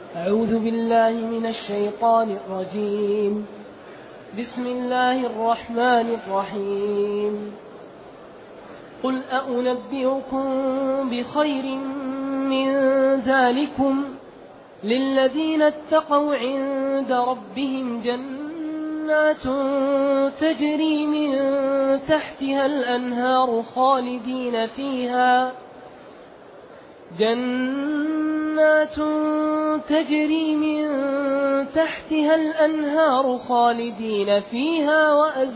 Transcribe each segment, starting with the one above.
أعوذ بالله من الشيطان الرجيم. بسم الله الرحمن الرحيم. قل أنبئكم بخير من ذلكم للذين اتقوا عند ربهم جنات تجري من تحتها الأنهار خالدين فيها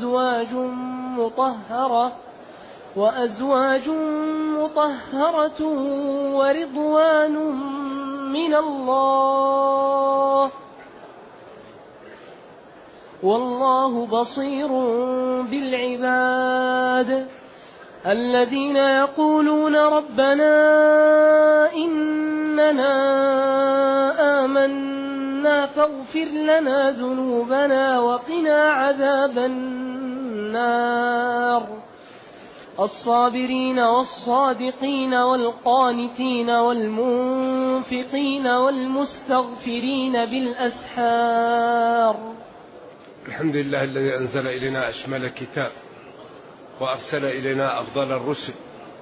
وأزواج مطهرة ورضوان من الله والله بصير بالعباد. الذين يقولون ربنا إننا آمنا فاغفر لنا ذنوبنا وقنا عذاب النار. الصابرين والصادقين والقانتين والمنفقين والمستغفرين بالأسحار. الحمد لله الذي أنزل إلينا أشمل كتاب وأرسل إلينا أفضل الرسل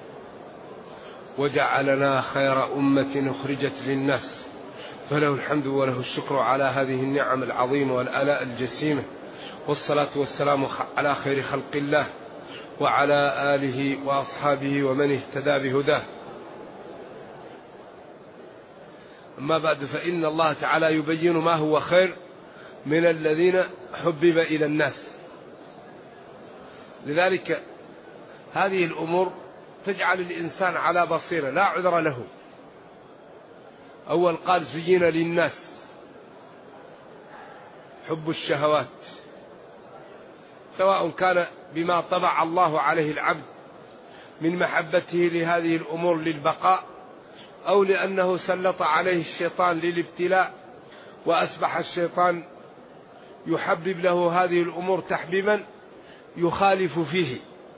وجعلنا خير أمة أخرجت للناس، فله الحمد وله الشكر على هذه النعم العظيمة والآلاء الجسيمة، والصلاة والسلام على خير خلق الله وعلى آله وأصحابه ومن اهتدى بهداه. أما بعد، فإن الله تعالى يبين ما هو خير من الذين حبب إلى الناس. لذلك هذه الأمور تجعل الإنسان على بصيرة لا عذر له. أول قال زين للناس حب الشهوات، سواء كان بما طبع الله عليه العبد من محبته لهذه الأمور للبقاء، أو لأنه سلط عليه الشيطان للابتلاء وأصبح الشيطان يحبب له هذه الأمور تحبيبا يخالف فيه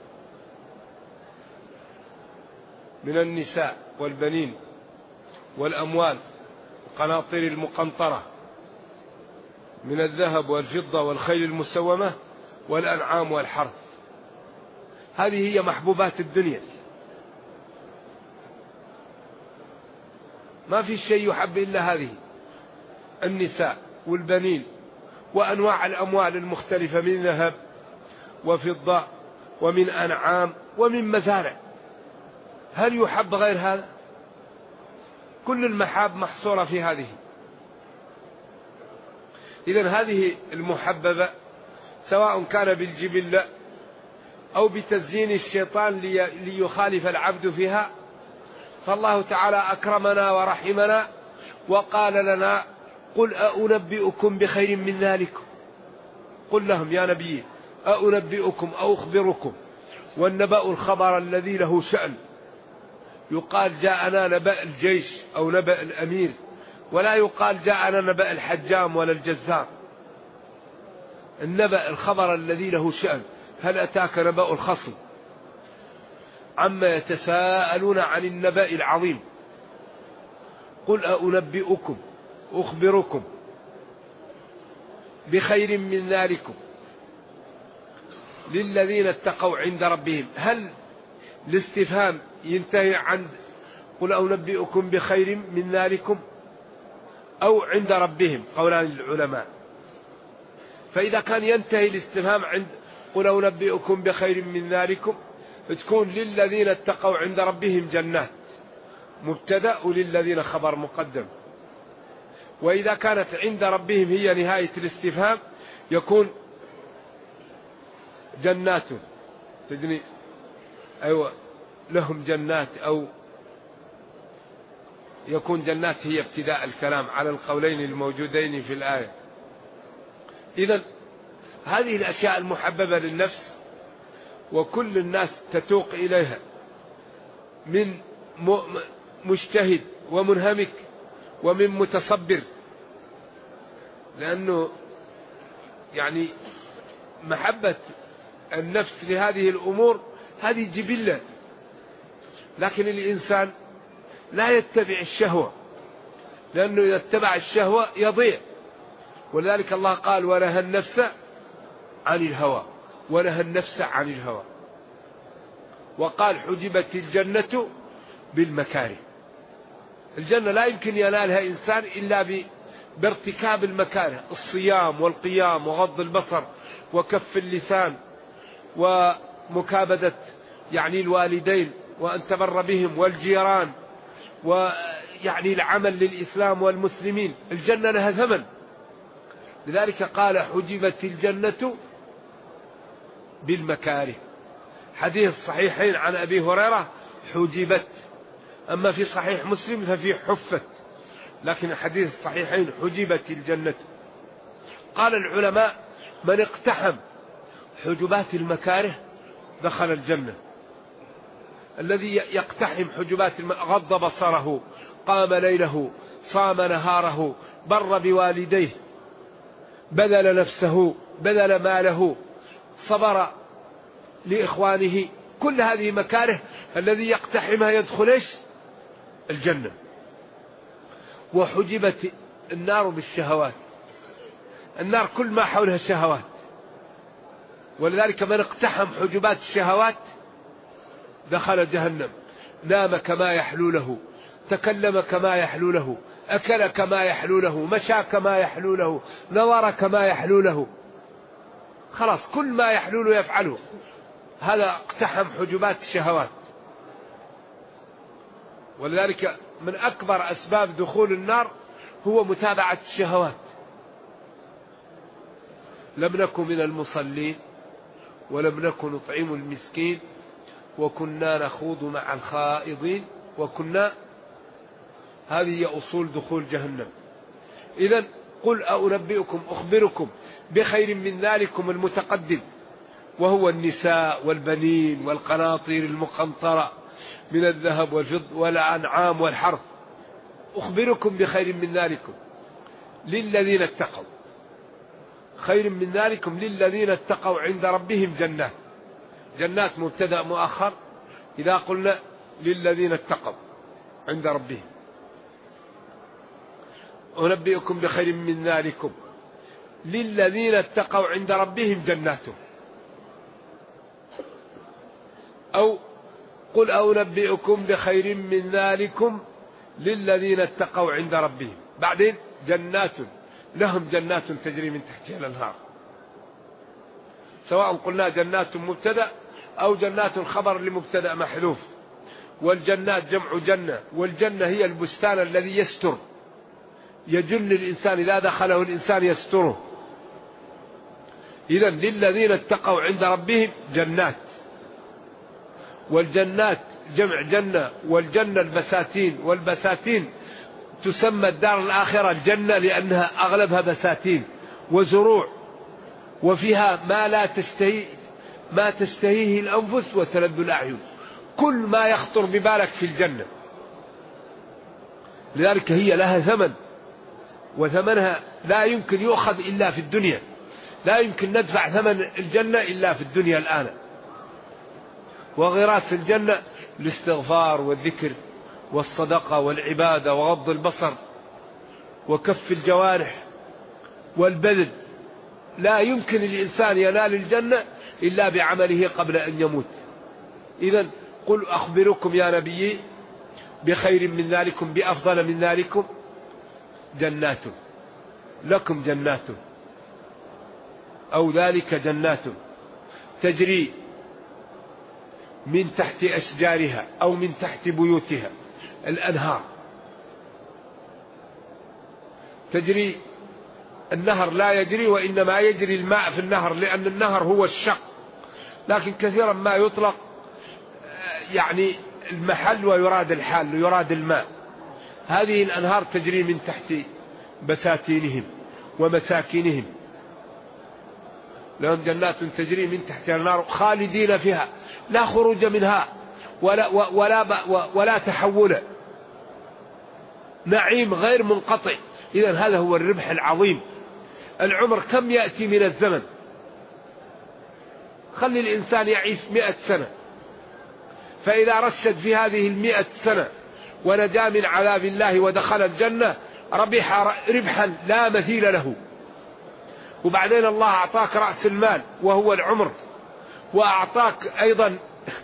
من النساء والبنين والأموال القناطير المقنطرة من الذهب والفضة والخيل المسومة والأنعام والحرث. هذه هي محبوبات الدنيا، ما في شيء يحب إلا هذه، النساء والبنين وأنواع الأموال المختلفة من ذهب وفضة ومن أنعام ومن مزارع. هل يحب غير هذا؟ كل المحاب محصورة في هذه. إذن هذه المحببة سواء كان بالجبلة أو بتزيين الشيطان ليخالف العبد فيها، فالله تعالى أكرمنا ورحمنا وقال لنا قل أنبئكم بخير من ذلكم. قل لهم يا نبي أنبئكم أو أخبركم. والنبأ الخبر الذي له شأن، يقال جاءنا نبأ الجيش أو نبأ الأمير، ولا يقال جاءنا نبأ الحجام ولا الجزار. النبأ الخبر الذي له شأن. هل أتاك نبأ الخصم عما يتساءلون عن النبأ العظيم. قل أنبئكم أخبركم بخير من ذلكم للذين اتقوا عند ربهم. هل الاستفهام ينتهي عند قل أنبئكم بخير من ذلكم أو عند ربهم؟ قولان للعلماء. فإذا كان ينتهي الاستفهام عند قل أنبئكم بخير من ذلكم تكون للذين اتقوا عند ربهم جنات مبتدأ وللذين خبر مقدم. وإذا كانت عند ربهم هي نهاية الاستفهام يكون جنات تدني أيوة لهم جنات، أو يكون جنات هي ابتداء الكلام على القولين الموجودين في الآية. إذن هذه الأشياء المحببة للنفس وكل الناس تتوق إليها من مجتهد ومنهمك ومن متصبر، لأنه يعني محبة النفس لهذه الأمور هذه جبلة. لكن الإنسان لا يتبع الشهوة لأنه إذا اتبع الشهوة يضيع. ولذلك الله قال ونهى النفس عن الهوى، ونهى النفس عن الهوى. وقال حجبت الجنة بالمكاره. الجنة لا يمكن ينالها إنسان إلا بارتكاب المكاره، الصيام والقيام وغض البصر وكف اللسان ومكابدة يعني الوالدين وأن تبر بهم والجيران، ويعني العمل للإسلام والمسلمين. الجنة لها ثمن، لذلك قال حجبت الجنة بالمكاره. حديث الصحيحين عن أبي هريرة حجبت، أما في صحيح مسلم ففي حفت، لكن حديث الصحيحين حجبت الجنة. قال العلماء من اقتحم حجبات المكاره دخل الجنة. الذي يقتحم حجبات غض بصره، قام ليله، صام نهاره، بر بوالديه، بذل نفسه، بذل ماله، صبر لإخوانه، كل هذه مكاره الذي يقتحمها يدخل إيش؟ الجنة. وحجبت النار بالشهوات، النار كل ما حولها شهوات، ولذلك من اقتحم حجبات الشهوات دخل جهنم. نام كما يحلو له، تكلم كما يحلو له، أكل كما يحلو له، مشى كما يحلو له، نظر كما يحلو له، خلاص كل ما يحلو له يفعله. هذا اقتحم حجبات الشهوات. ولذلك من أكبر أسباب دخول النار هو متابعة الشهوات. لم نكن من المصلين ولم نكن نطعم المسكين وكنا نخوض مع الخائضين وكنا. هذه هي أصول دخول جهنم. إذن قل أنبئكم أخبركم بخير من ذلكم المتقدم، وهو النساء والبنين والقناطير المقنطرة من الذهب والفضة والأنعام والحرث. أخبركم بخير من ذلكم للذين اتقوا. خير من ذلكم للذين اتقوا عند ربهم جنات. جنات مبتدأ مؤخر إذا قلنا للذين اتقوا عند ربهم. أنبئكم بخير من ذلكم للذين اتقوا عند ربهم جنات. أو قل أنبئكم بخير من ذلكم للذين اتقوا عند ربهم. بعدين جنات لهم جنات تجري من تحتها الأنهار. سواء قلنا جنات مبتدأ أو جنات خبر لمبتدأ محذوف. والجنات جمع جنة، والجنة هي البستان الذي يستر، يجن الإنسان إذا دخله الإنسان يستره. إذن للذين اتقوا عند ربهم جنات. والجنات جمع جنة، والجنة البساتين، والبساتين تسمى الدار الآخرة الجنة لأنها أغلبها بساتين وزروع، وفيها ما تشتهيه الأنفس وتلذ الأعين، كل ما يخطر ببالك في الجنة. لذلك هي لها ثمن، وثمنها لا يمكن يؤخذ إلا في الدنيا، لا يمكن ندفع ثمن الجنة إلا في الدنيا الآن. وغراس الجنة الاستغفار والذكر والصدقة والعبادة وغض البصر وكف الجوارح والبذل. لا يمكن الإنسان ينال الجنة إلا بعمله قبل أن يموت. إذن قل أخبركم يا نبي بخير من ذلكم، بأفضل من ذلكم جنات، لكم جنات أو ذلك جنات تجري من تحت أشجارها أو من تحت بيوتها الأنهار. تجري النهر لا يجري، وإنما يجري الماء في النهر، لأن النهر هو الشق، لكن كثيرا ما يطلق يعني المحل ويراد الحال، يراد الماء. هذه الأنهار تجري من تحت بساتينهم ومساكنهم. لهم جنات تجري من تحت النار خالدين فيها لا خروج منها ولا تحول، نعيم غير منقطع. إذن هذا هو الربح العظيم. العمر كم يأتي من الزمن؟ خلي الإنسان يعيش 100 سنة، فإذا رشد في هذه 100 سنة ونجا من عذاب الله ودخل الجنة ربح ربحا لا مثيل له، وبعدين الله أعطاك رأس المال وهو العمر، وأعطاك أيضا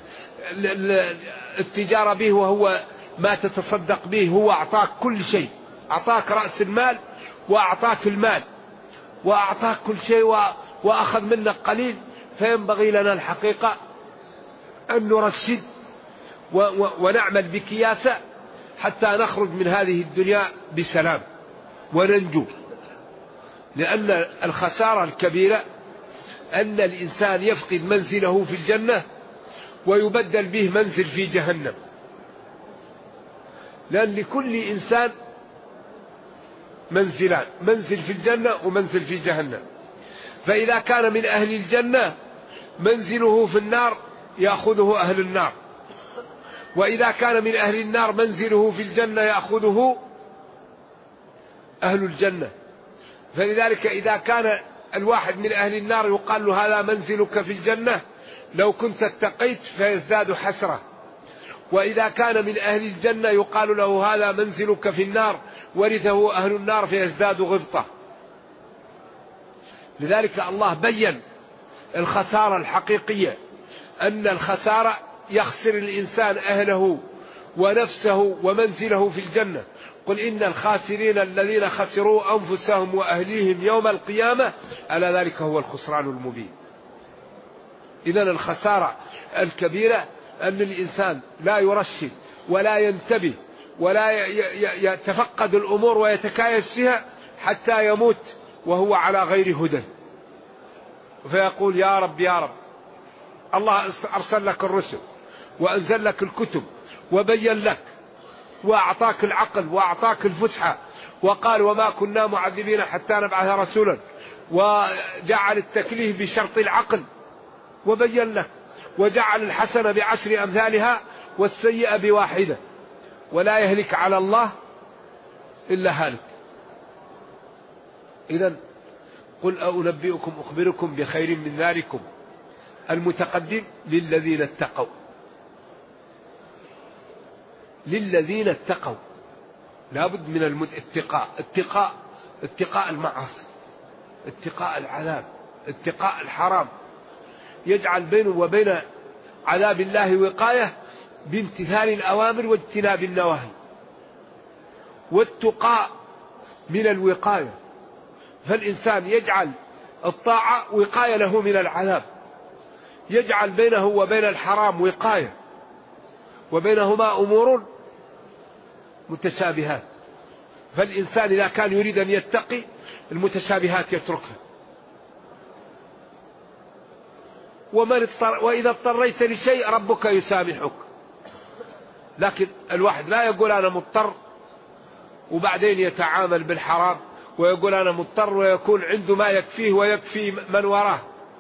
التجارة به وهو ما تتصدق به، هو أعطاك كل شيء، أعطاك رأس المال وأعطاك المال وأعطاك كل شيء وأخذ منك قليل. فينبغي لنا الحقيقة أن نرشد ونعمل بكياسة حتى نخرج من هذه الدنيا بسلام وننجو. لأن الخسارة الكبيرة أن الإنسان يفقد منزله في الجنة ويبدل به منزل في جهنم، لأن لكل إنسان منزلان، منزل في الجنة ومنزل في جهنم. فإذا كان من أهل الجنة منزله في النار يأخذه أهل النار، وإذا كان من أهل النار منزله في الجنة يأخذه أهل الجنة. فلذلك إذا كان الواحد من أهل النار يقال له هذا منزلك في الجنة لو كنت اتقيت فيزداد حسرة، وإذا كان من أهل الجنة يقال له هذا منزلك في النار ورثه أهل النار فيزداد غبطة. لذلك الله بين الخسارة الحقيقية، أن الخسارة يخسر الإنسان أهله ونفسه ومنزله في الجنة. قل إن الخاسرين الذين خسروا أنفسهم وأهليهم يوم القيامة ألا ذلك هو الخسران المبين. إذن الخسارة الكبيرة أن الإنسان لا يرشد ولا ينتبه ولا يتفقد الأمور ويتكايس فيها حتى يموت وهو على غير هدى، فيقول يا رب يا رب. الله أرسل لك الرسل وأنزل لك الكتب وبين لك وأعطاك العقل وأعطاك الفسحة، وقال وما كنا معذبين حتى نبعث رسولا، وجعل التكليف بشرط العقل وبين لك، وجعل الحسنة بعشر أمثالها والسيئة بواحدة، ولا يهلك على الله إلا هالك. إذن قل أنبئكم أخبركم بخير من ذلكم المتقدم للذين اتقوا. للذين اتقوا لابد من الاتقاء، اتقاء المعاصي، اتقاء العذاب، اتقاء الحرام، يجعل بينه وبين عذاب الله وقاية بامتثال الأوامر واجتناب النواهي. والتقاء من الوقاية، فالإنسان يجعل الطاعة وقاية له من العذاب، يجعل بينه وبين الحرام وقاية، وبينهما أمور متشابهات. فالإنسان إذا كان يريد أن يتقي المتشابهات يتركها. وإذا اضطريت لشيء ربك يسامحك. لكن الواحد لا يقول أنا مضطر وبعدين يتعامل بالحرام، ويقول أنا مضطر ويكون عنده ما يكفيه ويكفي من وراه.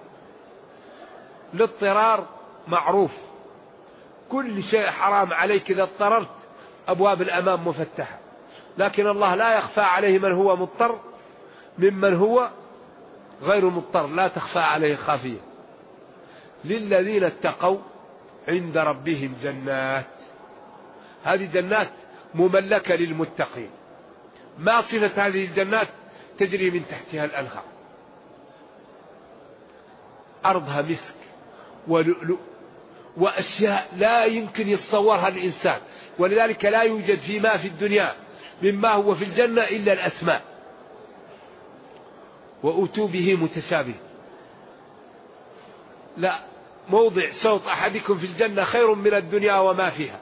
الاضطرار معروف، كل شيء حرام عليك إذا اضطررت أبواب الأمام مفتحة، لكن الله لا يخفى عليه من هو مضطر ممن هو غير مضطر، لا تخفى عليه خافية. للذين اتقوا عند ربهم جنات، هذه جنات مملكة للمتقين. ما صفة هذه الجنات؟ تجري من تحتها الأنهار، أرضها مسك ولؤلؤ وأشياء لا يمكن يتصورها الإنسان، ولذلك لا يوجد فيما في الدنيا مما هو في الجنة إلا الأسماء. وأتوا به متشابه، لا موضع صوت أحدكم في الجنة خير من الدنيا وما فيها،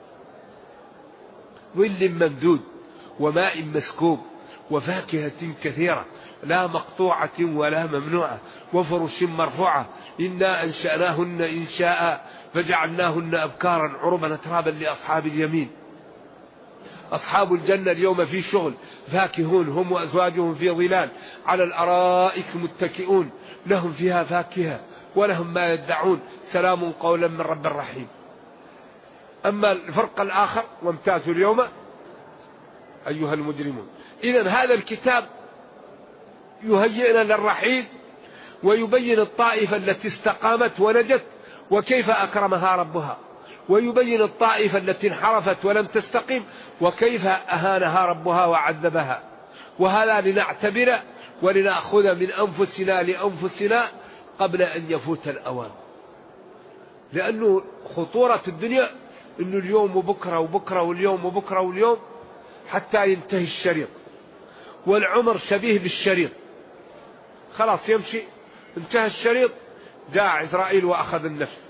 ظل ممدود وماء مسكوب وفاكهة كثيرة لا مقطوعة ولا ممنوعة وفرش مرفوعة إنا أنشأناهن إنشاء فجعلناهن أبكارا عربا أترابا لأصحاب اليمين. أصحاب الجنة اليوم في شغل، فاكهون هم وأزواجهم في ظلال على الأرائك متكئون، لهم فيها فاكهة ولهم ما يدعون، سلام قولا من رب رحيم. أما الفرق الآخر وامتازوا اليوم أيها المجرمون. إذن هذا الكتاب يهيئنا للرحيل ويبين الطائفة التي استقامت ونجت وكيف أكرمها ربها، ويبين الطائفة التي انحرفت ولم تستقم وكيف أهانها ربها وعذبها. وهذا لنعتبر ولنأخذ من أنفسنا لأنفسنا قبل أن يفوت الأوان، لأنه خطورة الدنيا إنه اليوم وبكرة وبكرة واليوم وبكرة واليوم حتى ينتهي الشريط، والعمر شبيه بالشريط، خلاص يمشي انتهى الشريط جاء عزرائيل وأخذ النفس.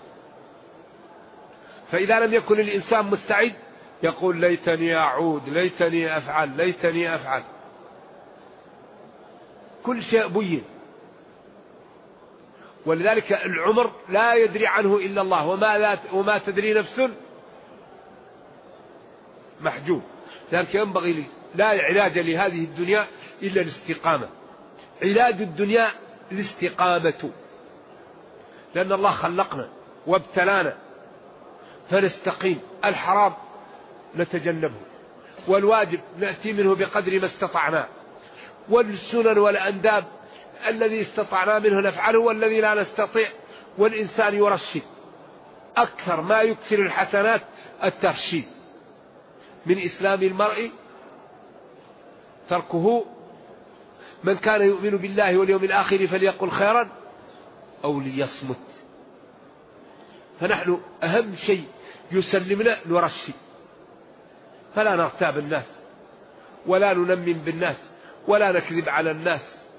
فإذا لم يكن الإنسان مستعد يقول ليتني أعود، ليتني أفعل، ليتني أفعل. كل شيء بين، ولذلك العمر لا يدري عنه إلا الله، وما تدري نفس محجوب. لذلك ينبغي لا علاج لهذه الدنيا إلا الاستقامة. علاج الدنيا الاستقامة، لأن الله خلقنا وابتلانا فنستقيم. الحرام نتجنبه، والواجب نأتي منه بقدر ما استطعنا، والسنن والأنداب الذي استطعنا منه نفعله، والذي لا نستطيع. والإنسان يرشد، أكثر ما يكثر الحسنات الترشيد. من إسلام المرء تركه، من كان يؤمن بالله واليوم الآخر فليقل خيرا أو ليصمت. فنحن أهم شيء يسلمنا نرشد، فلا نغتاب الناس ولا ننمم بالناس ولا نكذب على الناس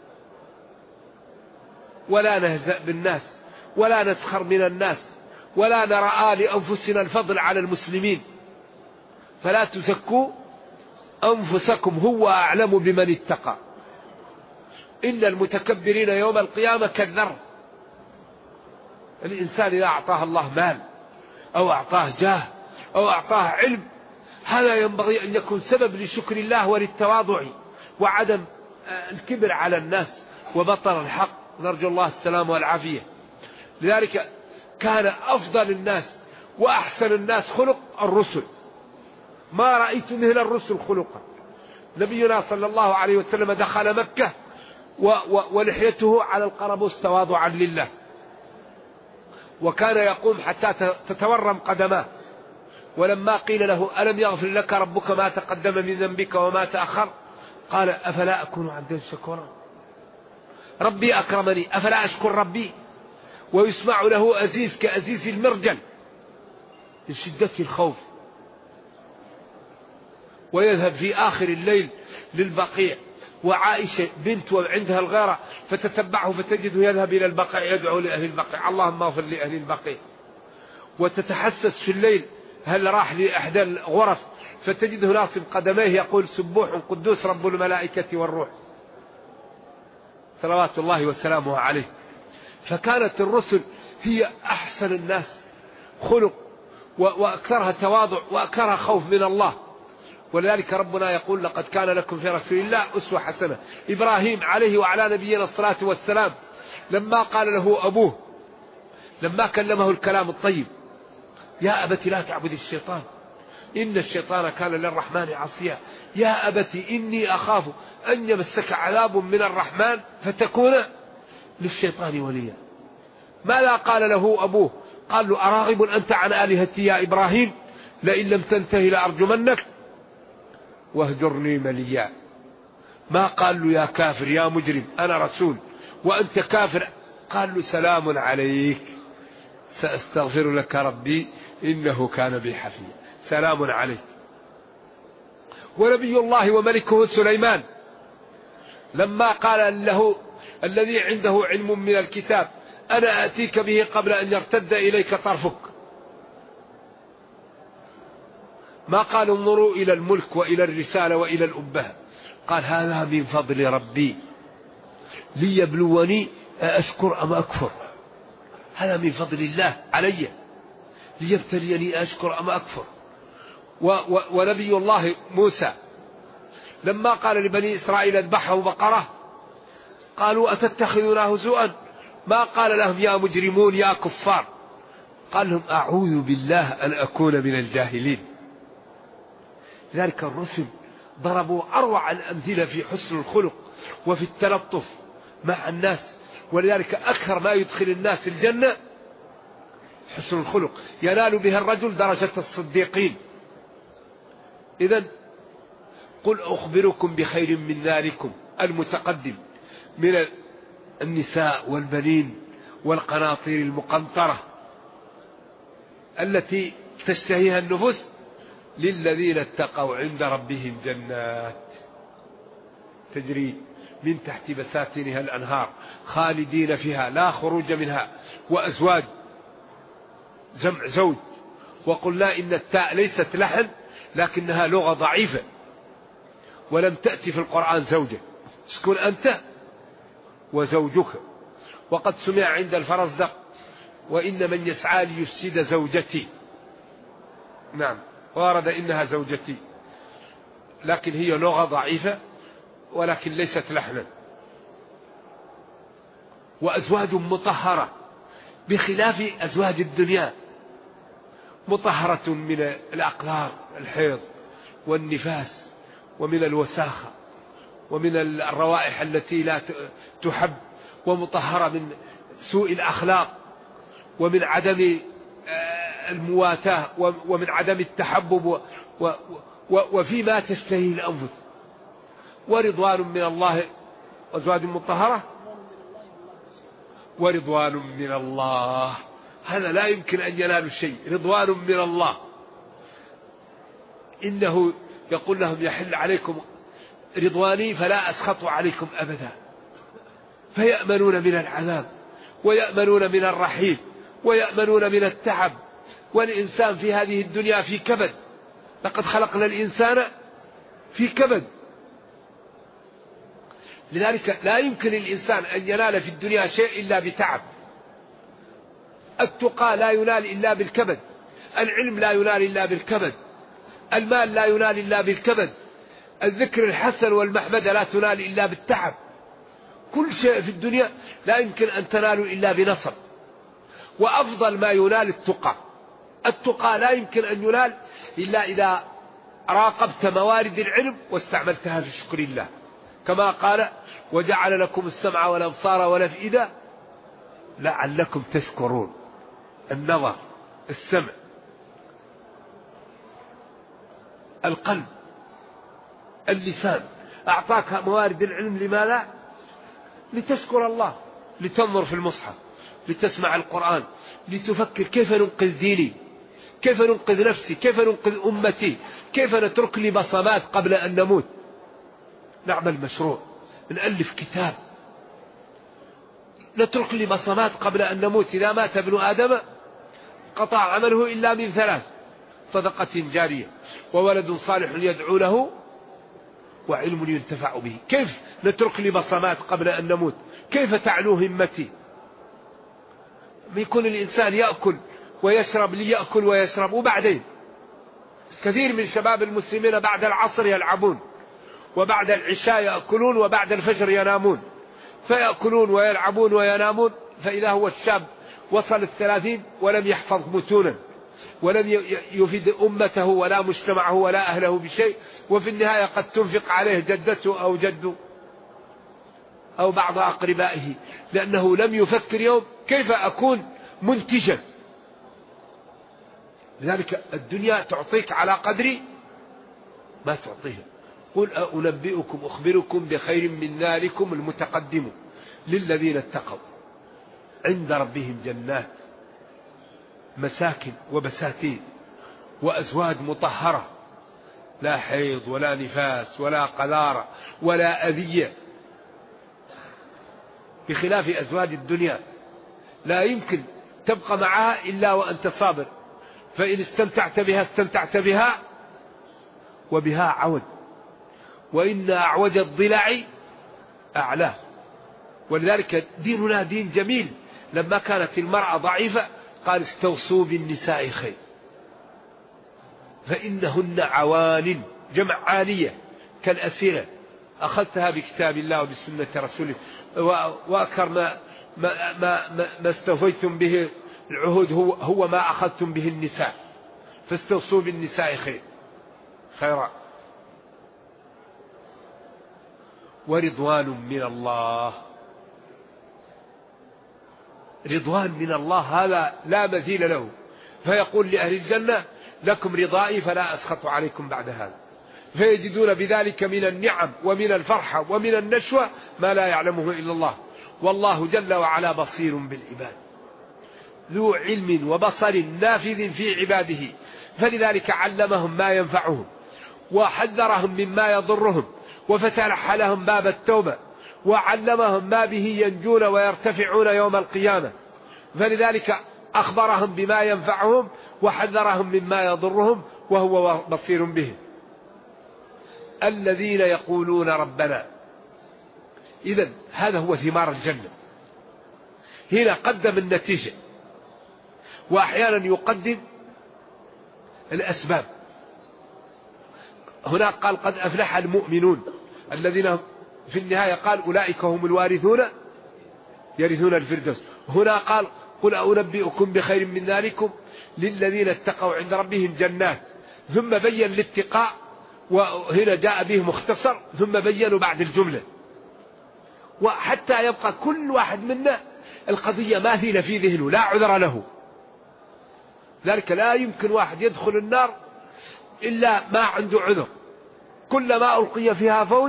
ولا نهزأ بالناس ولا نسخر من الناس ولا نرى لأنفسنا الفضل على المسلمين. فلا تزكوا أنفسكم، هو أعلم بمن اتقى. إن المتكبرين يوم القيامة كالذر. الإنسان إذا أعطاه الله مال أو أعطاه جاه أو أعطاه علم، هذا ينبغي أن يكون سبب لشكر الله وللتواضع وعدم الكبر على الناس وبطر الحق. نرجو الله السلام والعافية. لذلك كان أفضل الناس وأحسن الناس خلق الرسل، ما رأيت مثل الرسل خلقا. نبينا صلى الله عليه وسلم دخل مكة ولحيته على القربوس تواضعا لله، وكان يقوم حتى تتورم قدماه. ولما قيل له ألم يغفر لك ربك ما تقدم من ذنبك وما تأخر، قال أفلا أكون عبدا شكورا، ربي أكرمني أفلا أشكر ربي. ويسمع له أزيز كأزيز المرجل لشدة الخوف. ويذهب في آخر الليل للبقيع، وعائشة بنت وعندها الغيرة فتتبعه فتجده يذهب إلى البقيع يدعو لأهل البقيع اللهم اغفر لأهل البقيع. وتتحسس في الليل هل راح لأحدى الغرف فتجده ناصب قدميه يقول سبوح قدوس رب الملائكة والروح، صلوات الله وسلامه عليه. فكانت الرسل هي أحسن الناس خلق وأكثرها تواضع وأكثرها خوف من الله. ولذلك ربنا يقول لقد كان لكم في رسول الله أسوة حسنة. إبراهيم عليه وعلى نبينا الصلاة والسلام لما قال له أبوه، لما كلمه الكلام الطيب، يا أبت لا تعبد الشيطان إن الشيطان كان للرحمن عصيا، يا أبت إني أخاف أن يمسك عذاب من الرحمن فتكون للشيطان وليا. ماذا قال له أبوه؟ قال له أراغب أنت عن آلهتي يا إبراهيم لئن لم تنتهي لأرجمنك واهجرني مليا. ما قال له يا كافر يا مجرم أنا رسول وأنت كافر، قال له سلام عليك سأستغفر لك ربي إنه كان بي حفيا، سلام عليك. ونبي الله وملكه سليمان لما قال له الذي عنده علم من الكتاب أنا أتيك به قبل أن يرتد إليك طرفك، ما قال انظروا إلى الملك وإلى الرسالة وإلى الأبهة، قال هذا من فضل ربي ليبلوني أشكر أم أكفر، هذا من فضل الله علي ليبتليني أشكر أم أكفر. ونبي الله موسى لما قال لبني إسرائيل اذبحوا بقرة قالوا أتتخذنا هزوءا، ما قال لهم يا مجرمون يا كفار، قال لهم أعوذ بالله أن أكون من الجاهلين. لذلك الرسل ضربوا أروع الأمثلة في حسن الخلق وفي التلطف مع الناس. ولذلك أكثر ما يدخل الناس الجنة حسن الخلق ينال بها الرجل درجة الصديقين. إذن قل أخبركم بخير من ذلكم المتقدم من النساء والبنين والقناطير المقنطرة التي تشتهيها النفوس، للذين اتقوا عند ربهم جنات تجري من تحت بساتينها الأنهار خالدين فيها لا خروج منها، وأزواج جمع زوج. وقلنا إن التاء ليست لحن لكنها لغة ضعيفة، ولم تأتي في القرآن زوجة، تكون أنت وزوجك. وقد سمع عند الفرزدق وإن من يسعى ليفسد زوجتي، نعم وارد إنها زوجتي، لكن هي لغة ضعيفة ولكن ليست لحنا. وأزواج مطهرة بخلاف أزواج الدنيا، مطهرة من الأقذار الحيض والنفاس ومن الوساخة ومن الروائح التي لا تحب، ومطهرة من سوء الأخلاق ومن عدم المواتاة ومن عدم التحبب وفيما تشتهيه الأنفس. ورضوان من الله، أزواج مطهرة ورضوان من الله، هذا لا يمكن أن ينالوا شيء. رضوان من الله، إنه يقول لهم يحل عليكم رضواني فلا أسخط عليكم أبدا، فيأمنون من العذاب ويأمنون من الرحيل ويأمنون من التعب. والإنسان في هذه الدنيا في كبد، لقد خلقنا الإنسان في كبد، لذلك لا يمكن للإنسان أن ينال في الدنيا شيء إلا بتعب. التقى لا ينال إلا بالكبد، العلم لا ينال إلا بالكبد، المال لا ينال إلا بالكبد، الذكر الحسن والمحمد لا تنال إلا بالتعب. كل شيء في الدنيا لا يمكن أن تنالوا إلا بنصب. وأفضل ما ينال التقى. التقى لا يمكن أن ينال إلا إذا راقبت موارد العلم واستعملتها في شكر الله، كما قال وجعل لكم السمع والأبصار والأفئدة لعلكم تشكرون. النظر، السمع، القلب، اللسان، أعطاك موارد العلم لماذا؟ لتشكر الله، لتنظر في المصحف، لتسمع القرآن، لتفكر كيف ننقذ ديني، كيف ننقذ نفسي، كيف ننقذ أمتي، كيف نترك لي بصمات قبل أن نموت. نعمل مشروع، نألف كتاب، نترك لي بصمات قبل أن نموت. إذا مات ابن آدم قطع عمله إلا من ثلاث: صدقة جارية وولد صالح يدعو له وعلم ينتفع به. كيف نترك لي بصمات قبل أن نموت؟ كيف تعلو همتي؟ يكون الإنسان يأكل ويشرب، ليأكل ويشرب، وبعدين كثير من شباب المسلمين بعد العصر يلعبون، وبعد العشاء يأكلون، وبعد الفجر ينامون، فيأكلون ويلعبون وينامون، فإذا هو الشاب وصل 30 ولم يحفظ متونا، ولم يفيد أمته ولا مجتمعه ولا أهله بشيء، وفي النهاية قد تنفق عليه جدته أو جده أو بعض أقربائه، لأنه لم يفكر يوم كيف أكون منتجا. لذلك الدنيا تعطيك على قدر ما تعطيها. قل أنبئكم أخبركم بخير من ذلكم المتقدم للذين اتقوا عند ربهم جنات، مساكن وبساتين وأزواج مطهرة، لا حيض ولا نفاس ولا قذارة ولا أذية، بخلاف أزواج الدنيا لا يمكن تبقى معها إلا وأنت صابر، فإن استمتعت بها استمتعت بها وبها عود، وإن أعوج الضلع أعلاه. ولذلك ديننا دين جميل. لما كانت المرأة ضعيفة قال استوصوا بالنساء خير فإنهن عوان، جمع عانية كالأسيرة. أخذتها بكتاب الله وبسنة رسوله، وأكثر ما استوفيتم به العهود هو ما أخذتم به النساء، فاستوصوا بالنساء خيرا. ورضوان من الله، رضوان من الله هذا لا مثيل له، فيقول لأهل الجنة لكم رضائي فلا أسخط عليكم بعد هذا، فيجدون بذلك من النعم ومن الفرحة ومن النشوة ما لا يعلمه إلا الله. والله جل وعلا بصير بالعباد، ذو علم وبصر نافذ في عباده، فلذلك علمهم ما ينفعهم وحذرهم مما يضرهم وفتح لهم باب التوبة وعلمهم ما به ينجون ويرتفعون يوم القيامة، فلذلك أخبرهم بما ينفعهم وحذرهم مما يضرهم وهو بصير بهم. الذين يقولون ربنا، إذن هذا هو ثمار الجنة. هنا قدم النتيجة، وأحيانا يقدم الأسباب. هنا قال قد أفلح المؤمنون الذين في النهاية قال أولئك هم الوارثون يرثون الفردوس. هنا قال قل أنبئكم بخير من ذلكم للذين اتقوا عند ربهم جنات، ثم بين الاتقاء، وهنا جاء به مختصر ثم بينوا بعد الجملة، وحتى يبقى كل واحد منا القضية ماثلة في ذهنه لا عذر له. ذلك لا يمكن واحد يدخل النار إلا ما عنده عذر. كلما ألقي فيها فوج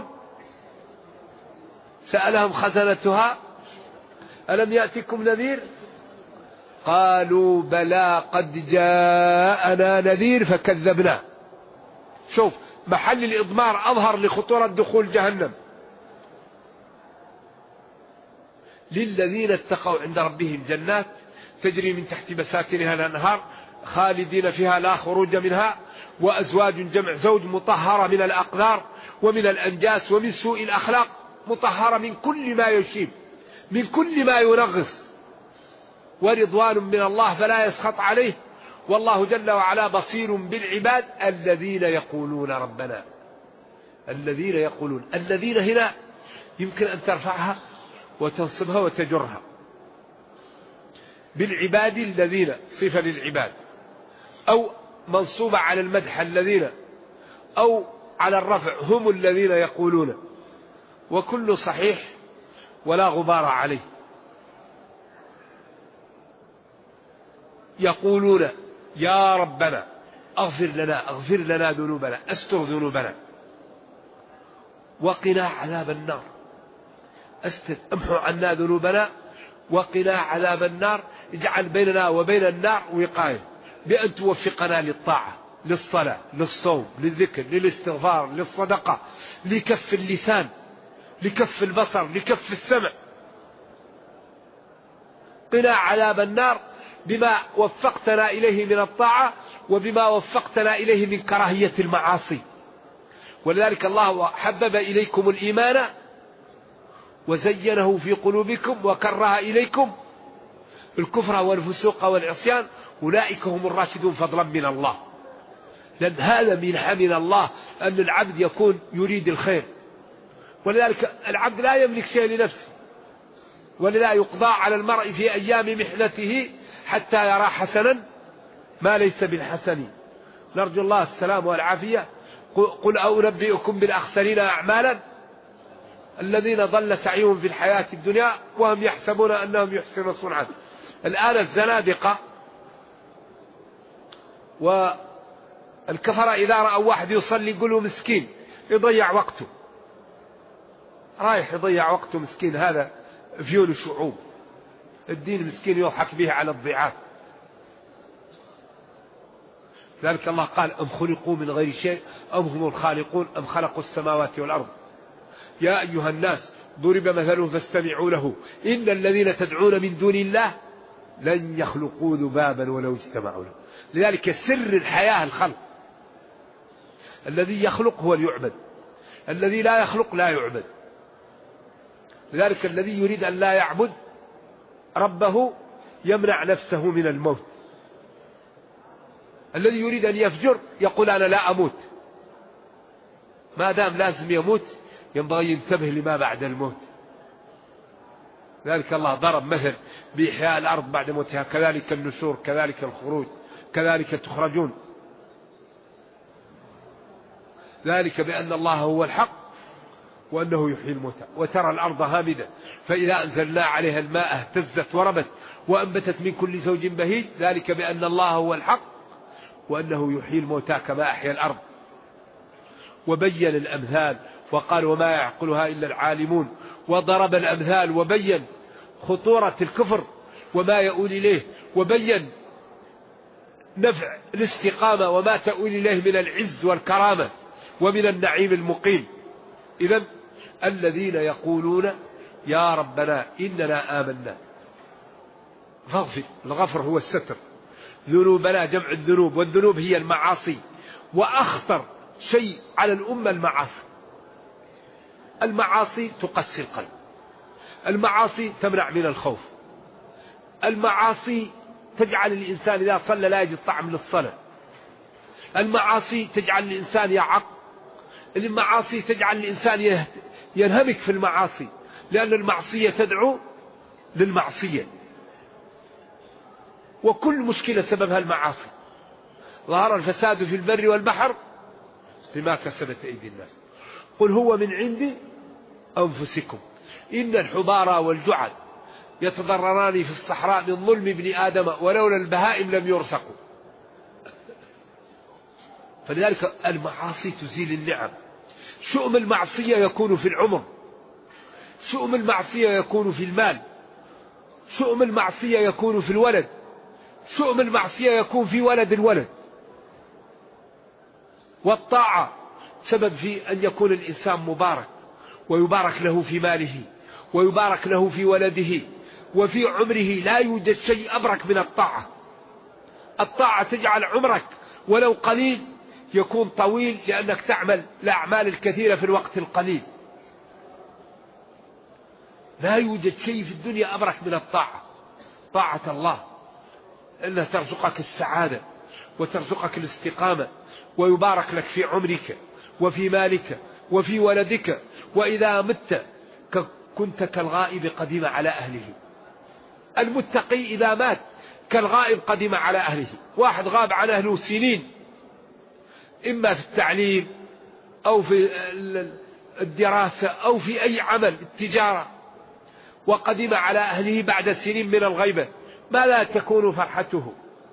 سألهم خزنتها ألم يأتكم نذير قالوا بلى قد جاءنا نذير فكذبنا. شوف محل الإضمار أظهر لخطورة دخول جهنم. للذين اتقوا عند ربهم جنات تجري من تحت بساتينها الأنهار خالدين فيها لا خروج منها، وأزواج جمع زوج مطهرة من الأقذار ومن الأنجاس ومن سوء الأخلاق، مطهرة من كل ما يشيب من كل ما ينغص، ورضوان من الله فلا يسخط عليه، والله جل وعلا بصير بالعباد. الذين يقولون ربنا، الذين يقولون، الذين هنا يمكن أن ترفعها وتنصبها وتجرها. بالعباد الذين صفة للعباد، أو منصوبة على المدح الذين، أو على الرفع هم الذين يقولون، وكل صحيح ولا غبار عليه. يقولون يا ربنا اغفر لنا ذنوبنا، استر ذنوبنا، وقنا عذاب النار، امحو عنا ذنوبنا وقنا عذاب النار، اجعل بيننا وبين النار وقاية، بأن توفقنا للطاعة، للصلاة، للصوم، للذكر، للاستغفار، للصدقة، لكف اللسان، لكف البصر، لكف السمع. قنا عذاب النار بما وفقتنا إليه من الطاعة وبما وفقتنا إليه من كراهية المعاصي. ولذلك الله حبب إليكم الإيمان وزينه في قلوبكم وكره إليكم الكفر والفسوق والعصيان، أولئك هم الراشدون فضلا من الله. لأن هذا منحة من الله أن العبد يكون يريد الخير، ولذلك العبد لا يملك شيء لنفسه، ولذا يقضى على المرء في أيام محنته حتى يرى حسنا ما ليس بالحسن. نرجو الله السلام والعافية. قل أنبئكم بالأخسرين أعمالا الذين ضل سعيهم في الحياة الدنيا وهم يحسبون أنهم يحسنون صنعا. الآن الزنادقة والكفرة إذا رأوا واحد يصلي يقولوا مسكين، يضيع وقته، رايح يضيع وقته مسكين، هذا فيول الشعوب. الدين مسكين يضحك به على الضعاف. ذلك الله قال أم خلقوا من غير شيء أم هم الخالقون أم خلقوا السماوات والأرض. يا أيها الناس ضرب مثل فاستمعوا له إن الذين تدعون من دون الله لن يخلقوا ذبابا ولو اجتمعوا له. لذلك سر الحياة الخلق، الذي يخلق هو اليعبد، الذي لا يخلق لا يعبد. لذلك الذي يريد أن لا يعبد ربه يمنع نفسه من الموت، الذي يريد أن يفجر يقول أنا لا أموت. ما دام لازم يموت ينبغي ينتبه لما بعد الموت. ذلك الله ضرب مثل بإحياء الأرض بعد موتها، كذلك النشور، كذلك الخروج، كذلك تخرجون. ذلك بأن الله هو الحق وأنه يحيي الموتى. وترى الأرض هامدة فإذا أنزلنا عليها الماء اهتزت وربت وأنبتت من كل زوج بهيج، ذلك بأن الله هو الحق وأنه يحيي الموتى كما أحيا الأرض. وبين الأمثال وقال وما يعقلها إلا العالمون، وضرب الأمثال وبين خطورة الكفر وما يؤول إليه، وبين نفع الاستقامة وما تؤول إليه من العز والكرامة ومن النعيم المقيم. إذن الذين يقولون يا ربنا إننا آمنا فاغفر، الغفر هو الستر، ذنوبنا جمع الذنوب، والذنوب هي المعاصي، وأخطر شيء على الأمة المعاصي. المعاصي تقسي القلب، المعاصي تمنع من الخوف، المعاصي تجعل الإنسان إذا صلى لا يجد طعم للصلاة، المعاصي تجعل الإنسان يعق، المعاصي تجعل الإنسان ينهمك في المعاصي، لأن المعصية تدعو للمعصية، وكل مشكلة سببها المعاصي. ظهر الفساد في البر والبحر بما كسبت أيدي الناس قل هو من عند أنفسكم إن الحبار والجعل يتضرران في الصحراء من ظلم ابن آدم ولولا البهائم لم يرزقوا. فلذلك المعاصي تزيل النعم. شؤم المعصية يكون في العمر، شؤم المعصية يكون في المال، شؤم المعصية يكون في الولد، شؤم المعصية يكون في ولد الولد. والطاعة سبب في أن يكون الإنسان مبارك، ويبارك له في ماله، ويبارك له في ولده، وفي عمره. لا يوجد شيء أبرك من الطاعة. الطاعة تجعل عمرك ولو قليل يكون طويل، لأنك تعمل الأعمال الكثيرة في الوقت القليل. لا يوجد شيء في الدنيا أبرك من الطاعة، طاعة الله، أنها ترزقك السعادة وترزقك الاستقامة، ويبارك لك في عمرك وفي مالك وفي ولدك. وإذا مت كنت كالغائب قدم على أهله. المتقي إذا مات كالغائب قدم على أهله. واحد غاب عن أهله سنين، إما في التعليم أو في الدراسة أو في أي عمل التجارة، وقدم على أهله بعد سنين من الغيبة، ما لا تكون فرحته.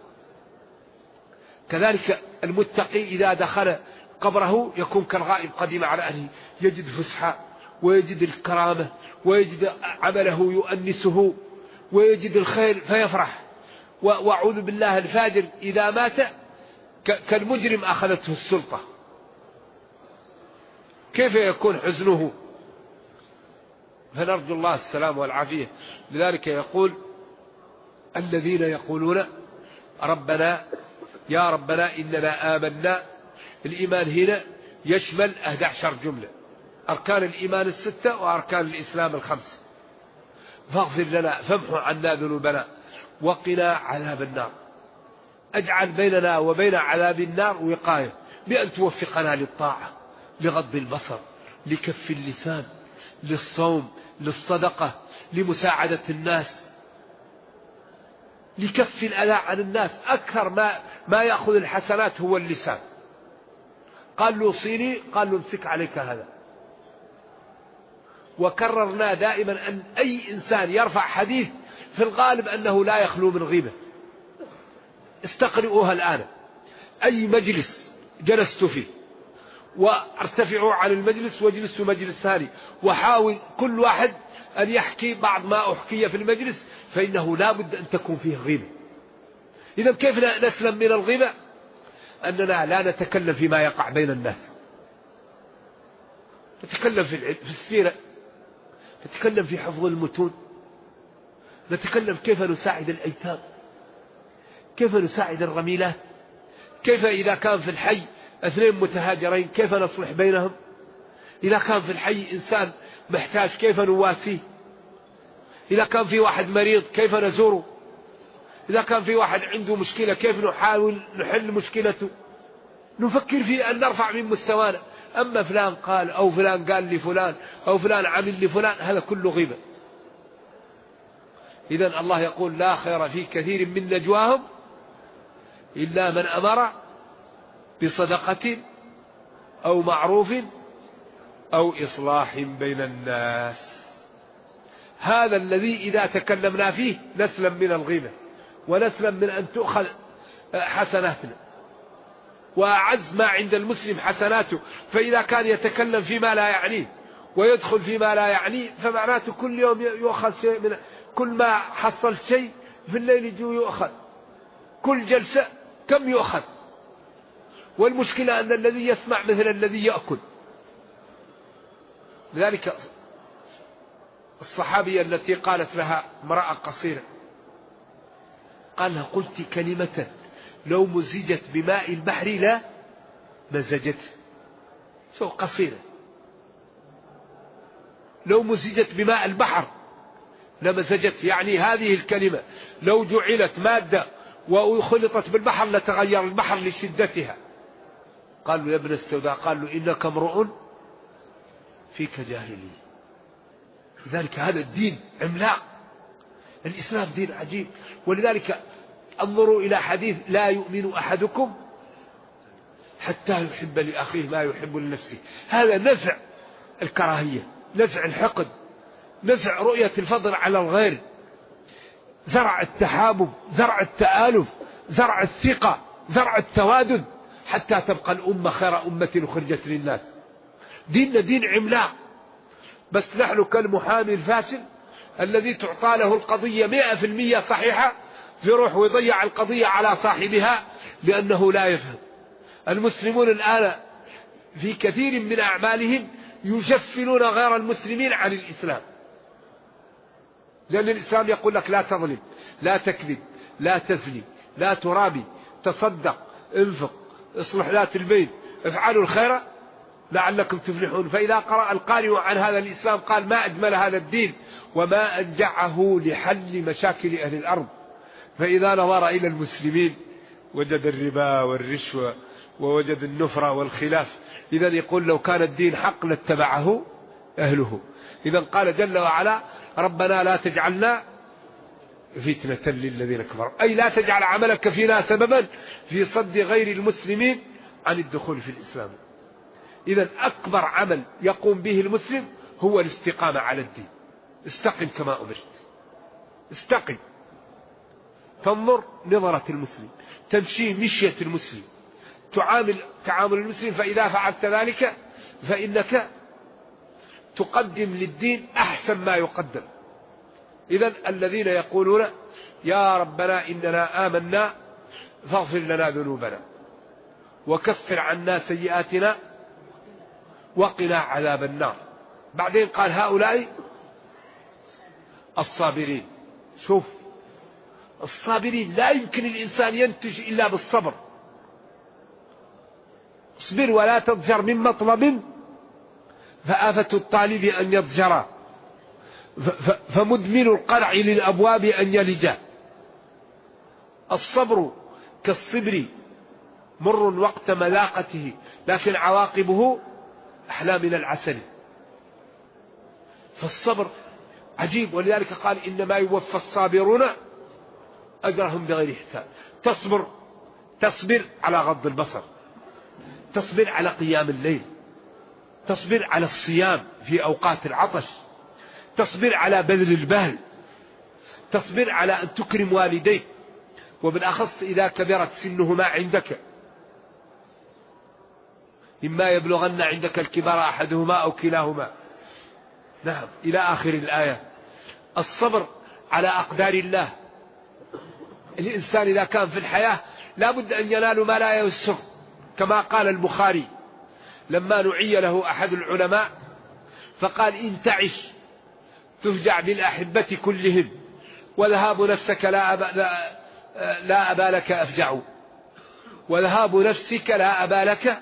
كذلك المتقي إذا دخل قبره يكون كالغائب قدم على أهله، يجد فسحة ويجد الكرامة ويجد عمله يؤنسه ويجد الخير فيفرح. وأعوذ بالله الفاجر إذا مات كالمجرم أخذته السلطة، كيف يكون حزنه؟ فنرجو الله السلام والعافية. لذلك يقول الذين يقولون ربنا يا ربنا إننا آمنا. الإيمان هنا يشمل 11 جملة، أركان الإيمان 6 وأركان الإسلام 5. فاغفر لنا فامحو عنا ذنوبنا وقنا عذاب النار. اجعل بيننا وبين عذاب النار وقاية بأن توفقنا للطاعة، لغض البصر، لكف اللسان، للصوم، للصدقة، لمساعدة الناس، لكف الأذى عن الناس. أكثر ما يأخذ الحسنات هو اللسان. قال له صيني، قال له امسك عليك هذا. وكررنا دائما أن أي إنسان يرفع حديث في الغالب أنه لا يخلو من غيبة. استقرئوها الآن، أي مجلس جلست فيه وارتفعوا عن المجلس واجلسوا مجلس ثاني، وحاول كل واحد أن يحكي بعض ما أحكي في المجلس، فإنه لا بد أن تكون فيه غيبة. إذا كيف نسلم من الغيبة؟ أننا لا نتكلم فيما يقع بين الناس، نتكلم في السيرة، نتكلم في حفظ المتون، نتكلم كيف نساعد الأيتام، كيف نساعد الرميلات، كيف إذا كان في الحي 2 متهاجرين كيف نصلح بينهم، إذا كان في الحي إنسان محتاج كيف نواسيه، إذا كان في واحد مريض كيف نزوره، إذا كان في واحد عنده مشكلة كيف نحاول نحل مشكلته. نفكر في أن نرفع من مستوانا. أما فلان قال أو فلان قال لفلان أو فلان عمل لفلان، هذا كله غيبة. إذن الله يقول لا خير في كثير من نجواهم إلا من أمر بصدقة أو معروف أو إصلاح بين الناس. هذا الذي إذا تكلمنا فيه نسلم من الغيبة، ونسلم من أن تؤخذ حسناتنا، وأعز ما عند المسلم حسناته. فإذا كان يتكلم فيما لا يعنيه ويدخل فيما لا يعنيه، فمعناته كل يوم يؤخذ شيء، من كل ما حصل شيء في الليل يجي يؤخذ، كل جلسة كم يؤخذ. والمشكلة أن الذي يسمع مثل الذي يأكل. لذلك الصحابية التي قالت لها امرأة قصيرة، قال لها: قلت كلمة لو مزجت بماء البحر لا مزجته. شو قصيرة، لو مزجت بماء البحر لمزجت، يعني هذه الكلمة لو جعلت مادة وخلطت بالبحر لتغير البحر لشدتها. قالوا: يا ابن السوداء، قالوا: إنك امرؤ فيك جاهلية. لذلك هذا الدين عملاق، الإسلام دين عجيب. ولذلك انظروا إلى حديث: لا يؤمن أحدكم حتى يحب لأخيه ما يحب لنفسه. هذا نزع الكراهية، نزع الحقد، نزع رؤية الفضل على الغير، زرع التحابب، زرع التآلف، زرع الثقة، زرع التوادد، حتى تبقى الأمة خير أمة أخرجت للناس. ديننا دين عملاق، بس نحن كالمحامي الفاشل الذي تعطى له القضية 100% صحيحة، يروح ويضيع القضية على صاحبها لأنه لا يفهم. المسلمون الآن في كثير من أعمالهم يشفلون غير المسلمين عن الإسلام، لأن الإسلام يقول لك: لا تظلم، لا تكذب، لا تزني، لا ترابي، تصدق، انفق، اصلح ذات البين، افعلوا الخير لعلكم تفلحون. فإذا قرأ القارئ عن هذا الإسلام قال: ما أجمل هذا الدين وما أنجعه لحل مشاكل أهل الأرض. فإذا نظر إلى المسلمين وجد الربا والرشوة ووجد النفرة والخلاف. إذا يقول: لو كان الدين حق لاتبعه أهله. إذا قال جل وعلا: ربنا لا تجعلنا فتنة للذين كفروا، أي لا تجعل عملك فينا سببا في صد غير المسلمين عن الدخول في الإسلام. إذا أكبر عمل يقوم به المسلم هو الاستقامة على الدين. استقم كما أمرت، استقم، تنظر نظرة المسلم، تمشي مشية المسلم، تعامل المسلم. فإذا فعلت ذلك فإنك تقدم للدين أحسن ما يقدم. إذن الذين يقولون: يا ربنا إننا آمنا فاغفر لنا ذنوبنا وكفر عنا سيئاتنا وقنا عذاب النار. بعدين قال: هؤلاء الصابرين. شوف، الصابرين لا يمكن الإنسان ينتج إلا بالصبر. اصبر ولا تضجر من مطلب فآفة الطالب أن يضجر، فمدمن القرع للأبواب أن يلج. الصبر كالصبر مر وقت ملاقته، لكن عواقبه أحلى من العسل. فالصبر عجيب. ولذلك قال: إنما يوفى الصابرون أجرهم بغير حساب. تصبر على غض البصر، تصبر على قيام الليل، تصبر على الصيام في أوقات العطش، تصبر على بذل البال، تصبر على أن تكرم والديك، وبالأخص إذا كبرت سنهما عندك، إما يبلغن عندك الكبار أحدهما أو كلاهما. نعم، إلى آخر الآية. الصبر على أقدار الله. الإنسان إذا كان في الحياة لا بد أن ينال ما لا يسر، كما قال البخاري لما نعي له أحد العلماء فقال: إن تعش تفجع بالأحبة كلهم، وذهاب نفسك لا أبا لك أفجع، وذهاب نفسك لا أبا لك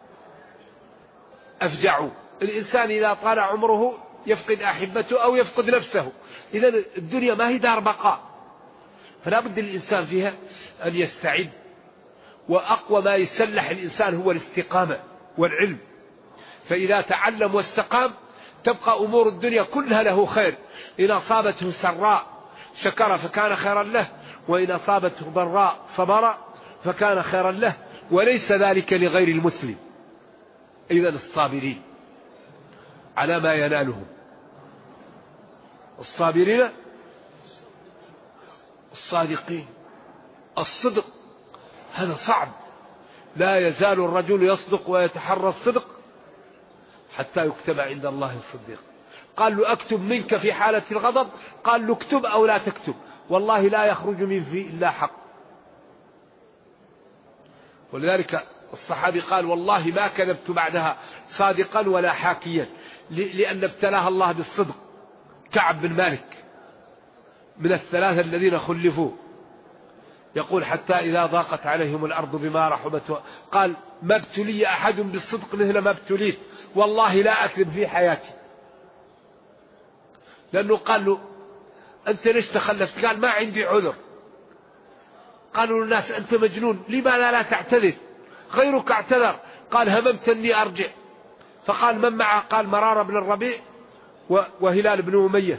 أفجع. الإنسان إذا طال عمره يفقد أحبته أو يفقد نفسه. إذا الدنيا ما هي دار بقاء، فلا بد الإنسان فيها أن يستعد. وأقوى ما يسلح الإنسان هو الاستقامة والعلم. فإذا تعلم واستقام تبقى أمور الدنيا كلها له خير. إن أصابته سراء شكر فكان خيرا له، وإن أصابته ضراء صبر فكان خيرا له، وليس ذلك لغير المسلم. إذن الصابرين. على ما ينالهم. الصابرين الصادقين. الصدق هذا صعب، لا يزال الرجل يصدق ويتحرى الصدق حتى يكتب عند الله الصديق. قال له أكتب منك في حالة الغضب، قال له اكتب أو لا تكتب، والله لا يخرج من فيه إلا حق. ولذلك الصحابي قال والله ما كذبت بعدها صادقا ولا حاكيا، لأن ابتلاها الله بالصدق. كعب بن مالك من الثلاثة الذين خلفوا يقول حتى إذا ضاقت عليهم الأرض بما رحبت قال ما ابتلي أحد بالصدق مثل ما ابتليت، والله لا أكذب في حياتي. لأنه قال له أنت ليش تخلفت؟ قال ما عندي عذر. قالوا الناس أنت مجنون، لماذا لا تعتذر؟ غيرك اعتذر. قال هممت أني أرجع. فقال من معه؟ قال مرارة بن الربيع وهلال بن أمية.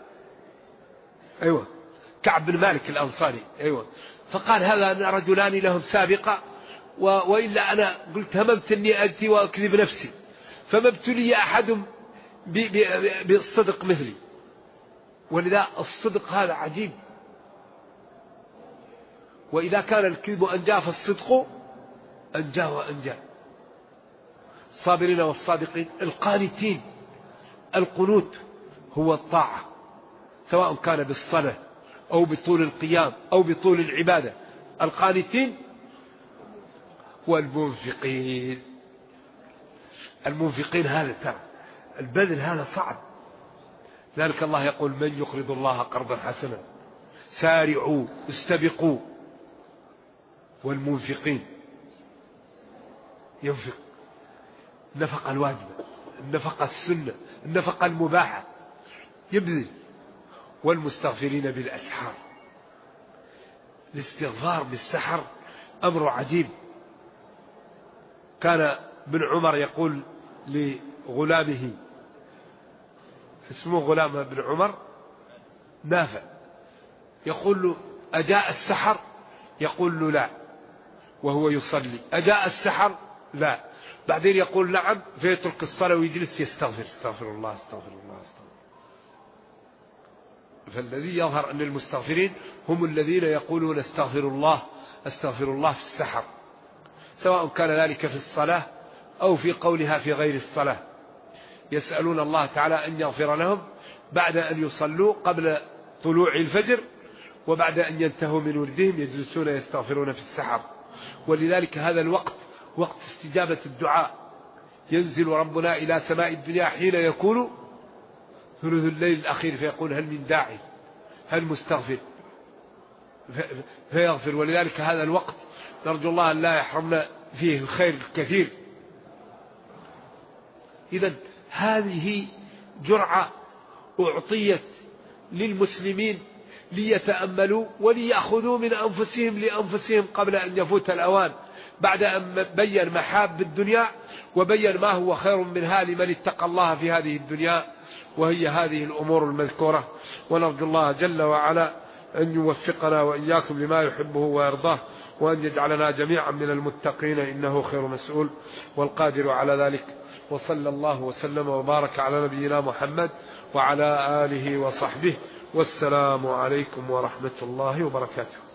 أيوة كعب بن مالك الأنصاري. أيوة. فقال هذا رجلان لهم سابقة، وإلا أنا قلت هممت أني أتي وأكذب نفسي، فما ابتلي أحد بالصدق مثلي. ولذا الصدق هذا عجيب. وإذا كان الكذب أنجى فالصدق أنجى وأنجى. الصابرين والصادقين. القانتين. القنوت هو الطاعة، سواء كان بالصلاة أو بطول القيام أو بطول العبادة. القانتين. والمنفقين. المنفقين هذا ترى البذل هذا صعب. ذلك الله يقول من يقرض الله قرضا حسنا سارعوا استبقوا. والمنفقين ينفق النفقة الواجبة، النفقة السنة، النفقة المباحة، يبذل. والمستغفرين بالأسحار. الاستغفار بالسحر أمر عجيب. كان ابن عمر يقول لغلامه، اسمه غلام ابن عمر نافع، يقول له أجاء السحر؟ يقول له لا وهو يصلي. أجاء السحر؟ لا. بعدين يقول نعم، فيترك الصلاة ويجلس يستغفر. استغفر الله استغفر الله استغفر. فالذي يظهر أن المستغفرين هم الذين يقولون استغفر الله استغفر الله في السحر، سواء كان ذلك في الصلاة أو في قولها في غير الصلاة. يسألون الله تعالى أن يغفر لهم بعد أن يصلوا قبل طلوع الفجر، وبعد أن ينتهوا من وردهم يجلسون يستغفرون في السحر. ولذلك هذا الوقت وقت استجابة الدعاء. ينزل ربنا إلى سماء الدنيا حين يكون ثلث الليل الأخير فيقول هل من داعي هل مستغفر فيغفر. ولذلك هذا الوقت نرجو الله أن لا يحرمنا فيه الخير الكثير. إذن هذه جرعة أعطيت للمسلمين ليتأملوا وليأخذوا من أنفسهم لأنفسهم قبل أن يفوت الأوان، بعد أن بين محاب الدنيا وبين ما هو خير منها لمن اتقى الله في هذه الدنيا، وهي هذه الأمور المذكورة. ونرجو الله جل وعلا أن يوفقنا وإياكم لما يحبه ويرضاه، وأن يجعلنا جميعا من المتقين إنه خير مسؤول والقادر على ذلك. وصلى الله وسلم وبارك على نبينا محمد وعلى آله وصحبه، والسلام عليكم ورحمة الله وبركاته.